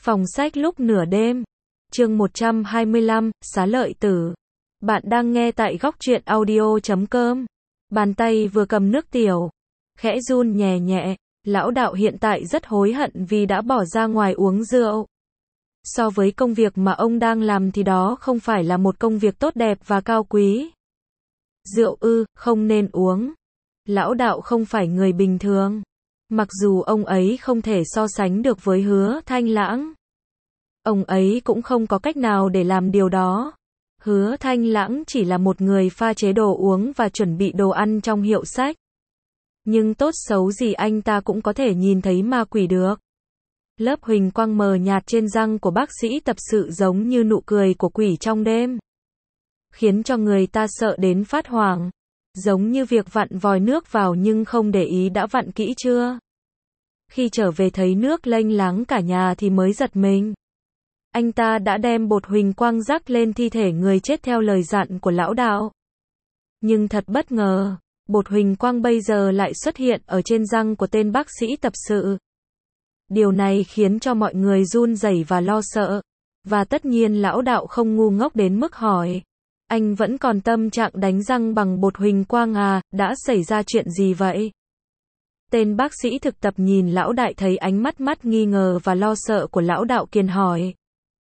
Phòng sách lúc nửa đêm. Chương 125, Xá lợi tử. Bạn đang nghe tại góc truyện audio.com. Bàn tay vừa cầm nước tiểu, khẽ run nhẹ nhẹ. Lão đạo hiện tại rất hối hận vì đã bỏ ra ngoài uống rượu. So với công việc mà ông đang làm thì đó không phải là một công việc tốt đẹp và cao quý. Rượu không nên uống. Lão đạo không phải người bình thường. Mặc dù ông ấy không thể so sánh được với Hứa Thanh Lãng. Ông ấy cũng không có cách nào để làm điều đó. Hứa Thanh Lãng chỉ là một người pha chế đồ uống và chuẩn bị đồ ăn trong hiệu sách. Nhưng tốt xấu gì anh ta cũng có thể nhìn thấy ma quỷ được. Lớp huỳnh quang mờ nhạt trên răng của bác sĩ tập sự giống như nụ cười của quỷ trong đêm. Khiến cho người ta sợ đến phát hoảng. Giống như việc vặn vòi nước vào nhưng không để ý đã vặn kỹ chưa. Khi trở về thấy nước lênh láng cả nhà thì mới giật mình. Anh ta đã đem bột huỳnh quang rắc lên thi thể người chết theo lời dặn của lão đạo. Nhưng thật bất ngờ, bột huỳnh quang bây giờ lại xuất hiện ở trên răng của tên bác sĩ tập sự. Điều này khiến cho mọi người run rẩy và lo sợ. Và tất nhiên lão đạo không ngu ngốc đến mức hỏi. Anh vẫn còn tâm trạng đánh răng bằng bột huỳnh quang à, đã xảy ra chuyện gì vậy? Tên bác sĩ thực tập nhìn lão đại thấy ánh mắt nghi ngờ và lo sợ của lão đạo kiên hỏi.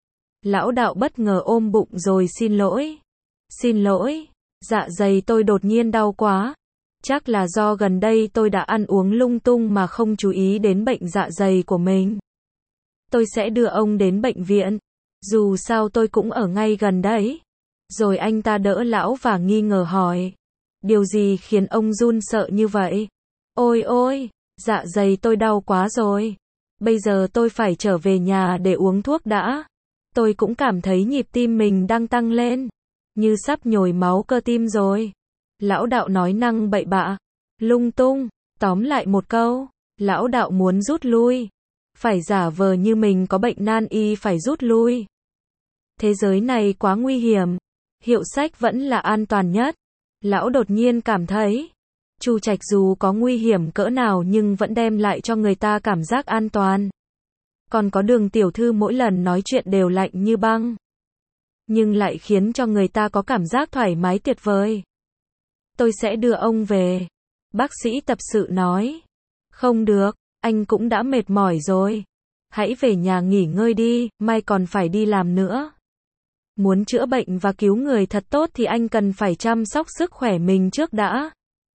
Lão đạo bất ngờ ôm bụng rồi xin lỗi. Xin lỗi, dạ dày tôi đột nhiên đau quá. Chắc là do gần đây tôi đã ăn uống lung tung mà không chú ý đến bệnh dạ dày của mình. Tôi sẽ đưa ông đến bệnh viện. Dù sao tôi cũng ở ngay gần đấy. Rồi anh ta đỡ lão và nghi ngờ hỏi. Điều gì khiến ông run sợ như vậy? Ôi ôi, dạ dày tôi đau quá rồi. Bây giờ tôi phải trở về nhà để uống thuốc đã. Tôi cũng cảm thấy nhịp tim mình đang tăng lên. Như sắp nhồi máu cơ tim rồi. Lão đạo nói năng bậy bạ. Lung tung. Tóm lại một câu. Lão đạo muốn rút lui. Phải giả vờ như mình có bệnh nan y phải rút lui. Thế giới này quá nguy hiểm. Hiệu sách vẫn là an toàn nhất. Lão đột nhiên cảm thấy. Chu Trạch dù có nguy hiểm cỡ nào nhưng vẫn đem lại cho người ta cảm giác an toàn. Còn có Đường tiểu thư mỗi lần nói chuyện đều lạnh như băng. Nhưng lại khiến cho người ta có cảm giác thoải mái tuyệt vời. Tôi sẽ đưa ông về. Bác sĩ tập sự nói. Không được, anh cũng đã mệt mỏi rồi. Hãy về nhà nghỉ ngơi đi, mai còn phải đi làm nữa. Muốn chữa bệnh và cứu người thật tốt thì anh cần phải chăm sóc sức khỏe mình trước đã.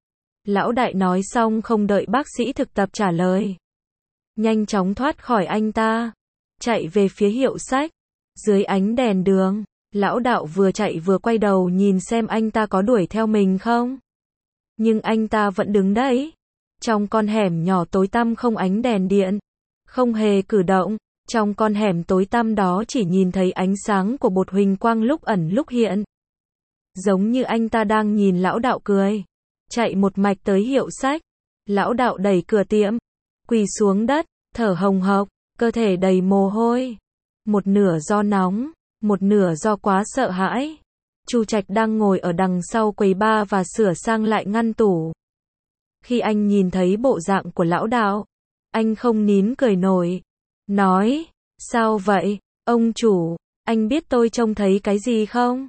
Lão đại nói xong không đợi bác sĩ thực tập trả lời. Nhanh chóng thoát khỏi anh ta. Chạy về phía hiệu sách. Dưới ánh đèn đường, lão đạo vừa chạy vừa quay đầu nhìn xem anh ta có đuổi theo mình không. Nhưng anh ta vẫn đứng đấy. Trong con hẻm nhỏ tối tăm không ánh đèn điện. Không hề cử động. Trong con hẻm tối tăm đó chỉ nhìn thấy ánh sáng của bột huỳnh quang lúc ẩn lúc hiện. Giống như anh ta đang nhìn lão đạo cười. Chạy một mạch tới hiệu sách. Lão đạo đẩy cửa tiệm. Quỳ xuống đất, thở hồng hộc, cơ thể đầy mồ hôi. Một nửa do nóng, một nửa do quá sợ hãi. Chu Trạch đang ngồi ở đằng sau quầy bar và sửa sang lại ngăn tủ. Khi anh nhìn thấy bộ dạng của lão đạo, anh không nín cười nổi. Nói, sao vậy, ông chủ, anh biết tôi trông thấy cái gì không?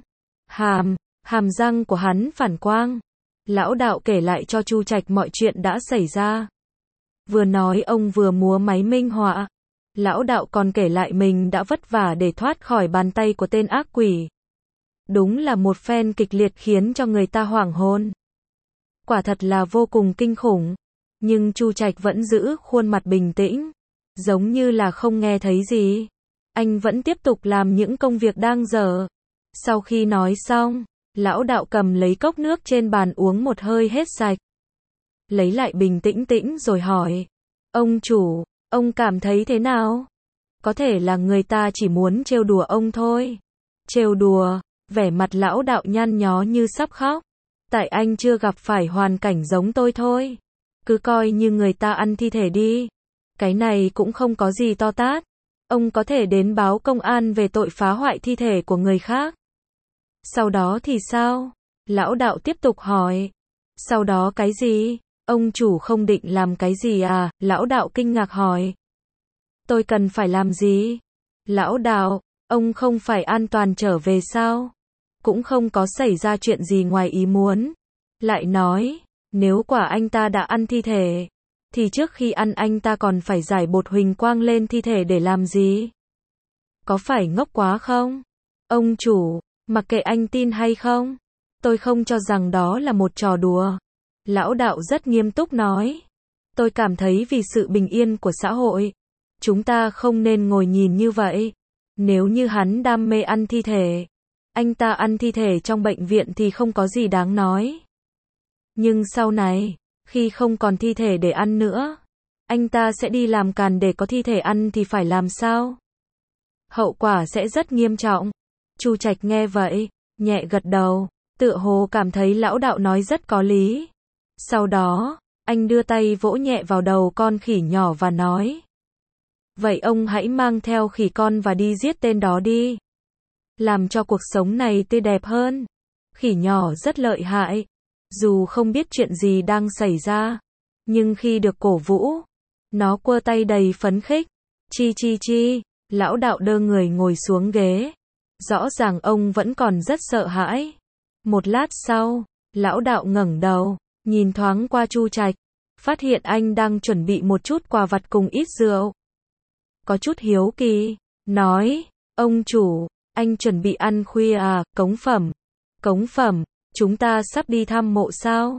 Hàm răng của hắn phản quang. Lão đạo kể lại cho Chu Trạch mọi chuyện đã xảy ra. Vừa nói ông vừa múa máy minh họa. Lão đạo còn kể lại mình đã vất vả để thoát khỏi bàn tay của tên ác quỷ. Đúng là một phen kịch liệt khiến cho người ta hoảng hồn. Quả thật là vô cùng kinh khủng. Nhưng Chu Trạch vẫn giữ khuôn mặt bình tĩnh. Giống như là không nghe thấy gì. Anh vẫn tiếp tục làm những công việc đang dở. Sau khi nói xong, lão đạo cầm lấy cốc nước trên bàn uống một hơi hết sạch. Lấy lại bình tĩnh rồi hỏi. Ông chủ, ông cảm thấy thế nào? Có thể là người ta chỉ muốn trêu đùa ông thôi. Trêu đùa, vẻ mặt lão đạo nhăn nhó như sắp khóc. Tại anh chưa gặp phải hoàn cảnh giống tôi thôi. Cứ coi như người ta ăn thi thể đi. Cái này cũng không có gì to tát. Ông có thể đến báo công an về tội phá hoại thi thể của người khác. Sau đó thì sao? Lão đạo tiếp tục hỏi. Sau đó cái gì? Ông chủ không định làm cái gì à? Lão đạo kinh ngạc hỏi. Tôi cần phải làm gì? Lão đạo, ông không phải an toàn trở về sao? Cũng không có xảy ra chuyện gì ngoài ý muốn. Lại nói, nếu quả anh ta đã ăn thi thể, thì trước khi ăn anh ta còn phải rải bột huỳnh quang lên thi thể để làm gì? Có phải ngốc quá không? Ông chủ, mặc kệ anh tin hay không, tôi không cho rằng đó là một trò đùa. Lão đạo rất nghiêm túc nói. Tôi cảm thấy vì sự bình yên của xã hội, chúng ta không nên ngồi nhìn như vậy. Nếu như hắn đam mê ăn thi thể, anh ta ăn thi thể trong bệnh viện thì không có gì đáng nói. Nhưng sau này, khi không còn thi thể để ăn nữa, anh ta sẽ đi làm càn để có thi thể ăn thì phải làm sao? Hậu quả sẽ rất nghiêm trọng. Chu Trạch nghe vậy, nhẹ gật đầu, tựa hồ cảm thấy lão đạo nói rất có lý. Sau đó, anh đưa tay vỗ nhẹ vào đầu con khỉ nhỏ và nói. Vậy ông hãy mang theo khỉ con và đi giết tên đó đi. Làm cho cuộc sống này tươi đẹp hơn. Khỉ nhỏ rất lợi hại. Dù không biết chuyện gì đang xảy ra, nhưng khi được cổ vũ, nó quơ tay đầy phấn khích. Chi chi chi, lão đạo đơ người ngồi xuống ghế. Rõ ràng ông vẫn còn rất sợ hãi. Một lát sau, lão đạo ngẩng đầu, nhìn thoáng qua Chu Trạch, phát hiện anh đang chuẩn bị một chút quà vặt cùng ít rượu. Có chút hiếu kỳ, nói, ông chủ, anh chuẩn bị ăn khuya à, cống phẩm. Cống phẩm, chúng ta sắp đi thăm mộ sao?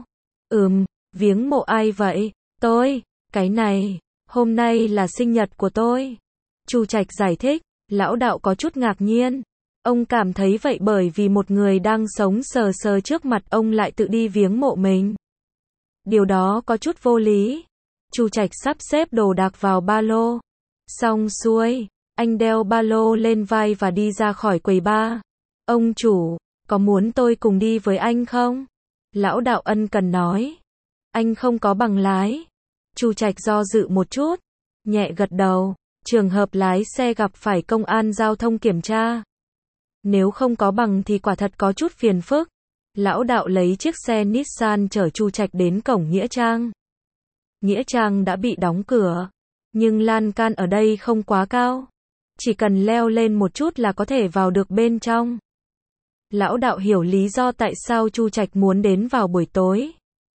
Viếng mộ ai vậy? Tôi, cái này, hôm nay là sinh nhật của tôi. Chu Trạch giải thích, lão đạo có chút ngạc nhiên. Ông cảm thấy vậy bởi vì một người đang sống sờ sờ trước mặt ông lại tự đi viếng mộ mình. Điều đó có chút vô lý. Chu Trạch sắp xếp đồ đạc vào ba lô. Xong xuôi, anh đeo ba lô lên vai và đi ra khỏi quầy bar. Ông chủ, có muốn tôi cùng đi với anh không? Lão đạo ân cần nói. Anh không có bằng lái. Chu Trạch do dự một chút, nhẹ gật đầu. Trường hợp lái xe gặp phải công an giao thông kiểm tra, nếu không có bằng thì quả thật có chút phiền phức. Lão đạo lấy chiếc xe Nissan chở Chu Trạch đến cổng Nghĩa Trang. Nghĩa Trang đã bị đóng cửa, nhưng lan can ở đây không quá cao. Chỉ cần leo lên một chút là có thể vào được bên trong. Lão đạo hiểu lý do tại sao Chu Trạch muốn đến vào buổi tối.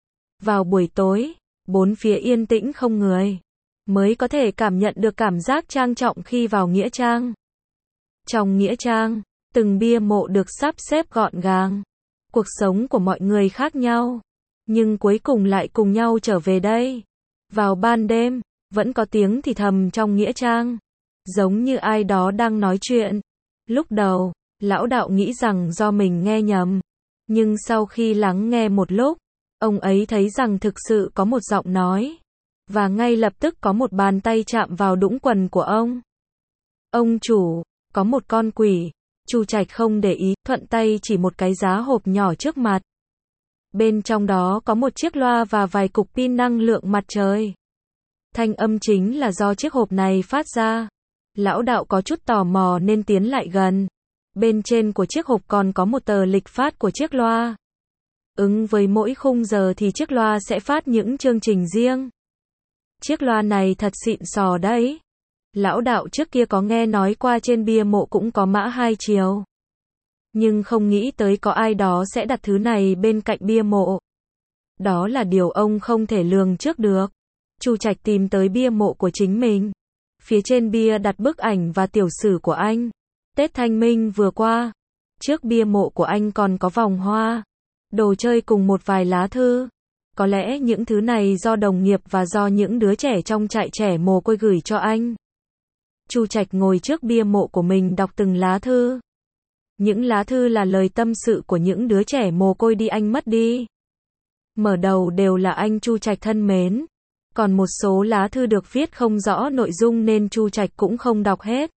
Vào buổi tối, bốn phía yên tĩnh không người, mới có thể cảm nhận được cảm giác trang trọng khi vào Nghĩa Trang. Trong Nghĩa Trang, từng bia mộ được sắp xếp gọn gàng. Cuộc sống của mọi người khác nhau, nhưng cuối cùng lại cùng nhau trở về đây. Vào ban đêm, vẫn có tiếng thì thầm trong Nghĩa Trang, giống như ai đó đang nói chuyện. Lúc đầu, lão đạo nghĩ rằng do mình nghe nhầm, nhưng sau khi lắng nghe một lúc, ông ấy thấy rằng thực sự có một giọng nói, và ngay lập tức có một bàn tay chạm vào đũng quần của ông. Ông chủ, có một con quỷ. Chu Trạch không để ý, thuận tay chỉ một cái giá hộp nhỏ trước mặt. Bên trong đó có một chiếc loa và vài cục pin năng lượng mặt trời. Thanh âm chính là do chiếc hộp này phát ra. Lão đạo có chút tò mò nên tiến lại gần. Bên trên của chiếc hộp còn có một tờ lịch phát của chiếc loa. Ứng với mỗi khung giờ thì chiếc loa sẽ phát những chương trình riêng. Chiếc loa này thật xịn sò đấy. Lão đạo trước kia có nghe nói qua trên bia mộ cũng có mã hai chiều. Nhưng không nghĩ tới có ai đó sẽ đặt thứ này bên cạnh bia mộ. Đó là điều ông không thể lường trước được. Chu Trạch tìm tới bia mộ của chính mình. Phía trên bia đặt bức ảnh và tiểu sử của anh. Tết Thanh Minh vừa qua. Trước bia mộ của anh còn có vòng hoa, đồ chơi cùng một vài lá thư. Có lẽ những thứ này do đồng nghiệp và do những đứa trẻ trong trại trẻ mồ côi gửi cho anh. Chu Trạch ngồi trước bia mộ của mình đọc từng lá thư. Những lá thư là lời tâm sự của những đứa trẻ mồ côi đi anh mất đi. Mở đầu đều là anh Chu Trạch thân mến. Còn một số lá thư được viết không rõ nội dung nên Chu Trạch cũng không đọc hết.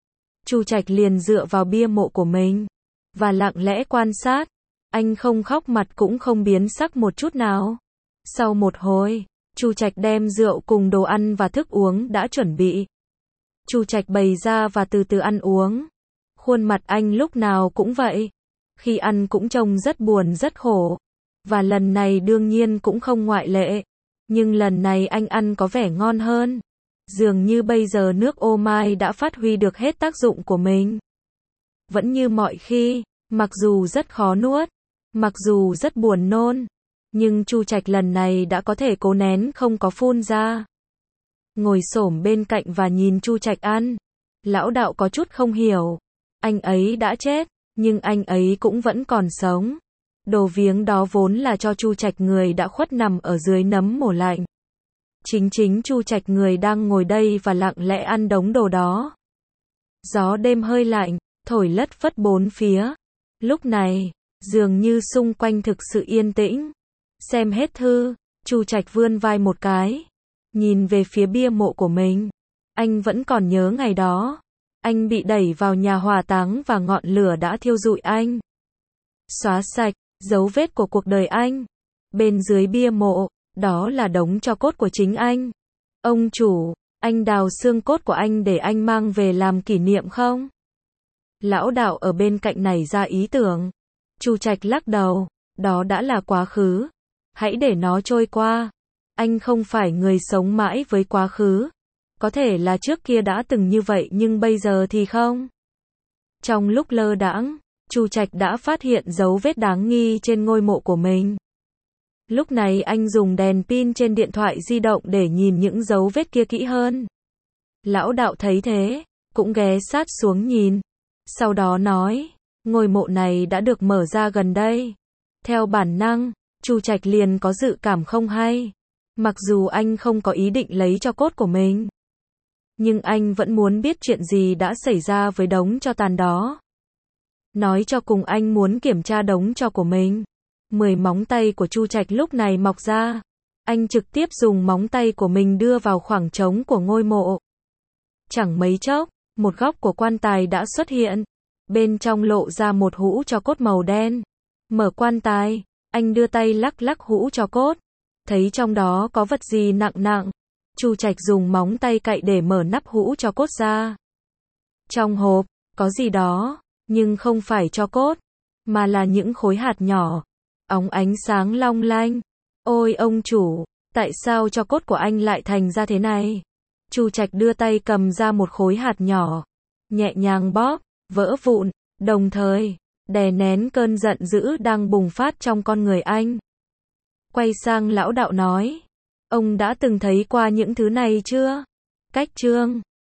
Chu Trạch liền dựa vào bia mộ của mình và lặng lẽ quan sát. Anh không khóc, mặt cũng không biến sắc một chút nào. Sau một hồi, Chu Trạch đem rượu cùng đồ ăn và thức uống đã chuẩn bị. Chu Trạch bày ra và từ từ ăn uống. Khuôn mặt anh lúc nào cũng vậy. Khi ăn cũng trông rất buồn rất khổ. Và lần này đương nhiên cũng không ngoại lệ. Nhưng lần này anh ăn có vẻ ngon hơn. Dường như bây giờ nước ô mai đã phát huy được hết tác dụng của mình. Vẫn như mọi khi, mặc dù rất khó nuốt, mặc dù rất buồn nôn, nhưng Chu Trạch lần này đã có thể cố nén không có phun ra. Ngồi xổm bên cạnh và nhìn Chu Trạch ăn. Lão đạo có chút không hiểu. Anh ấy đã chết, nhưng anh ấy cũng vẫn còn sống. Đồ viếng đó vốn là cho Chu Trạch người đã khuất nằm ở dưới nấm mồ lạnh. Chính Chu Trạch người đang ngồi đây và lặng lẽ ăn đống đồ đó. Gió đêm hơi lạnh, thổi lất phất bốn phía. Lúc này, dường như xung quanh thực sự yên tĩnh. Xem hết thư, Chu Trạch vươn vai một cái, nhìn về phía bia mộ của mình. Anh vẫn còn nhớ ngày đó. Anh bị đẩy vào nhà hỏa táng và ngọn lửa đã thiêu rụi anh. Xóa sạch dấu vết của cuộc đời anh. Bên dưới bia mộ, đó là đống tro cốt của chính anh. Ông chủ, anh đào xương cốt của anh để anh mang về làm kỷ niệm không? Lão đạo ở bên cạnh nảy ra ý tưởng. Chu Trạch lắc đầu, đó đã là quá khứ. Hãy để nó trôi qua. Anh không phải người sống mãi với quá khứ. Có thể là trước kia đã từng như vậy nhưng bây giờ thì không. Trong lúc lơ đãng, Chu Trạch đã phát hiện dấu vết đáng nghi trên ngôi mộ của mình. Lúc này anh dùng đèn pin trên điện thoại di động để nhìn những dấu vết kia kỹ hơn. Lão đạo thấy thế, cũng ghé sát xuống nhìn. Sau đó nói, ngôi mộ này đã được mở ra gần đây. Theo bản năng, Chu Trạch liền có dự cảm không hay. Mặc dù anh không có ý định lấy tro cốt của mình, nhưng anh vẫn muốn biết chuyện gì đã xảy ra với đống tro tàn đó. Nói cho cùng anh muốn kiểm tra đống tro của mình. 10 móng tay của Chu Trạch lúc này mọc ra. Anh trực tiếp dùng móng tay của mình đưa vào khoảng trống của ngôi mộ. Chẳng mấy chốc, một góc của quan tài đã xuất hiện. Bên trong lộ ra một hũ tro cốt màu đen. Mở quan tài, anh đưa tay lắc lắc hũ tro cốt. Thấy trong đó có vật gì nặng nặng. Chu Trạch dùng móng tay cạy để mở nắp hũ tro cốt ra. Trong hộp, có gì đó, nhưng không phải tro cốt, mà là những khối hạt nhỏ, óng ánh sáng long lanh. Ôi ông chủ, tại sao tro cốt của anh lại thành ra thế này? Chu Trạch đưa tay cầm ra một khối hạt nhỏ, nhẹ nhàng bóp, vỡ vụn, đồng thời đè nén cơn giận dữ đang bùng phát trong con người anh. Quay sang lão đạo nói, ông đã từng thấy qua những thứ này chưa? Cách chương